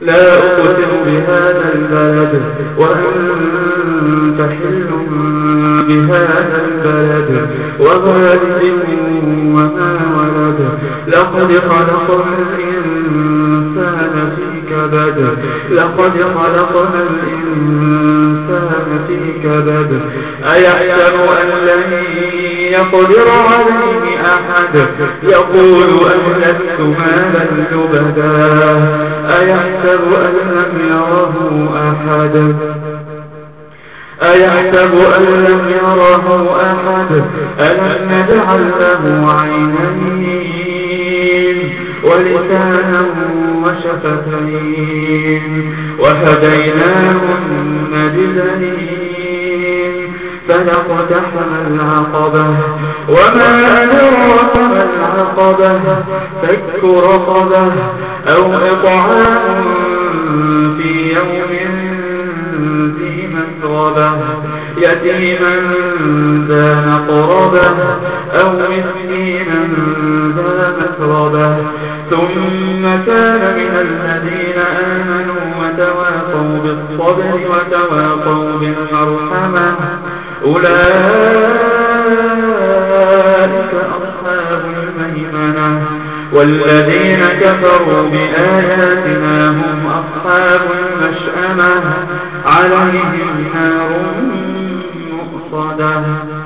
لا أقسم بهذا البلد وأنت حل بهذا البلد ووالد وما ولد لقد خلقنا الإنسان في كبد أيحسب أن لن يقدر عليه أحد يقول أهلكت مالا لبدا أيحسب أن لم يره أحد ألم نجعل له عينين ولسانا وشفتين وهديناه النجدين فلاقتحم العقبة وما أدراك ما العقبة فك رقبة أو إطعام في يوم ذي مسغبة يتيما ذا مقربة أو مسكينا ذا مسربة ثم كان من الذين آمنوا وتواصوا بالصبر وتواصوا بالمرحمة أولئك أصحاب الميمنة والذين كفروا بآياتنا هم أصحاب المشأمة عليهم نار مؤصدة